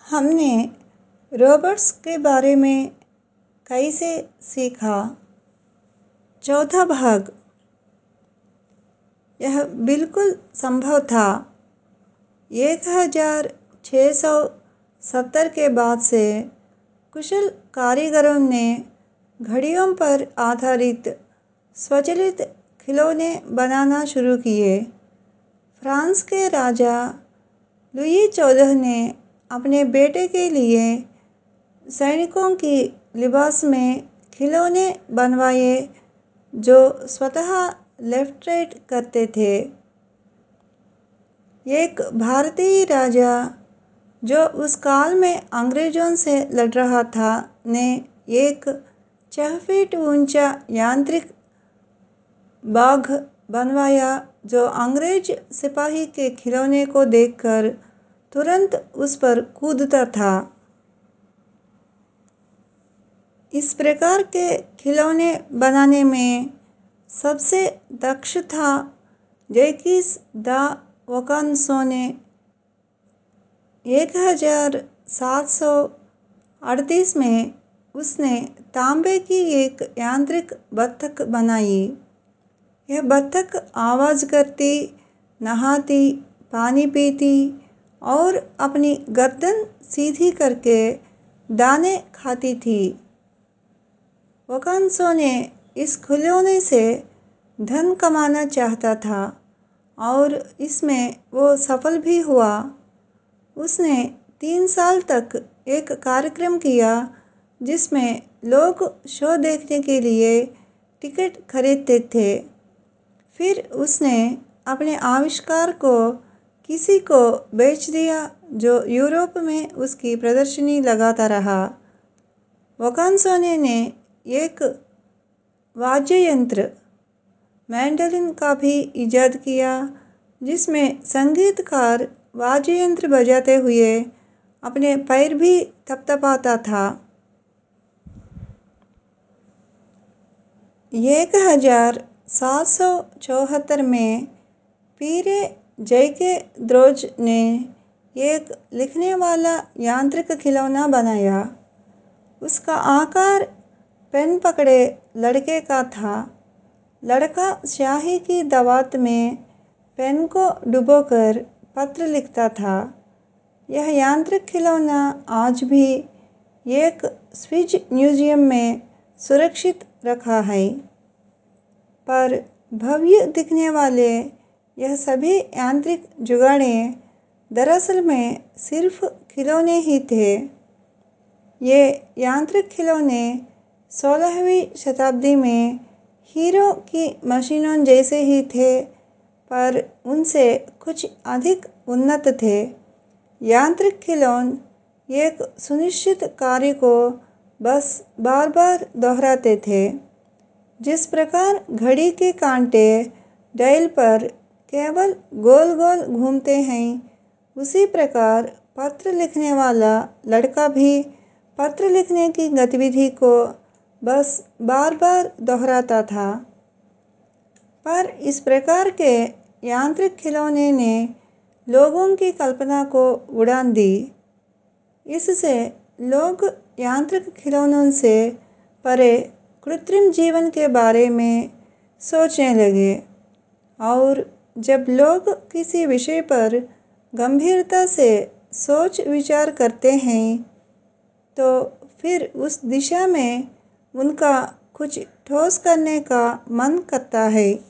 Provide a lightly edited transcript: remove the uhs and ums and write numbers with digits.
हमने रोबोट्स के बारे में कैसे सीखा। चौथा भाग। यह बिल्कुल संभव था। 1670 के बाद से कुशल कारीगरों ने घड़ियों पर आधारित स्वचालित खिलौने बनाना शुरू किए। फ्रांस के राजा लुई 14 ने अपने बेटे के लिए सैनिकों की लिबास में खिलौने बनवाए जो स्वतः लेफ्ट राइट करते थे। एक भारतीय राजा जो उस काल में अंग्रेजों से लड़ रहा था ने एक 6 फीट ऊंचा यांत्रिक बाघ बनवाया जो अंग्रेज सिपाही के खिलौने को देखकर तुरंत उस पर कूदता था। इस प्रकार के खिलौने बनाने में सबसे दक्ष था जैकिस द वोकानसोने। 1738 में उसने तांबे की एक यांत्रिक बत्तख बनाई। यह बत्तख आवाज करती, नहाती, पानी पीती और अपनी गर्दन सीधी करके दाने खाती थी। वोकानसोने इस खिलौने से धन कमाना चाहता था और इसमें वो सफल भी हुआ। उसने 3 साल तक एक कार्यक्रम किया जिसमें लोग शो देखने के लिए टिकट खरीदते थे। फिर उसने अपने आविष्कार को किसी को बेच दिया जो यूरोप में उसकी प्रदर्शनी लगाता रहा। वोकानसोने ने एक वाद्य यंत्र मैंडोलिन का भी इजाद किया जिसमें संगीतकार वाद्य यंत्र बजाते हुए अपने पैर भी थपथपाता था। 1774 में पीरे जैके द्रोज ने एक लिखने वाला यांत्रिक खिलौना बनाया। उसका आकार पेन पकड़े लड़के का था। लड़का स्याही की दवात में पेन को डुबोकर पत्र लिखता था। यह यांत्रिक खिलौना आज भी एक स्विस म्यूजियम में सुरक्षित रखा है। पर भव्य दिखने वाले यह सभी यांत्रिक जुगाड़े दरअसल में सिर्फ खिलौने ही थे। ये यांत्रिक खिलौने 16वीं शताब्दी में हीरो की मशीनों जैसे ही थे पर उनसे कुछ अधिक उन्नत थे। यांत्रिक खिलौने एक सुनिश्चित कार्य को बस बार बार दोहराते थे। जिस प्रकार घड़ी के कांटे डायल पर केवल गोल गोल घूमते हैं उसी प्रकार पत्र लिखने वाला लड़का भी पत्र लिखने की गतिविधि को बस बार बार दोहराता था। पर इस प्रकार के यांत्रिक खिलौने ने लोगों की कल्पना को उड़ान दी। इससे लोग यांत्रिक खिलौनों से परे कृत्रिम जीवन के बारे में सोचने लगे और जब लोग किसी विषय पर गंभीरता से सोच विचार करते हैं तो फिर उस दिशा में उनका कुछ ठोस करने का मन करता है।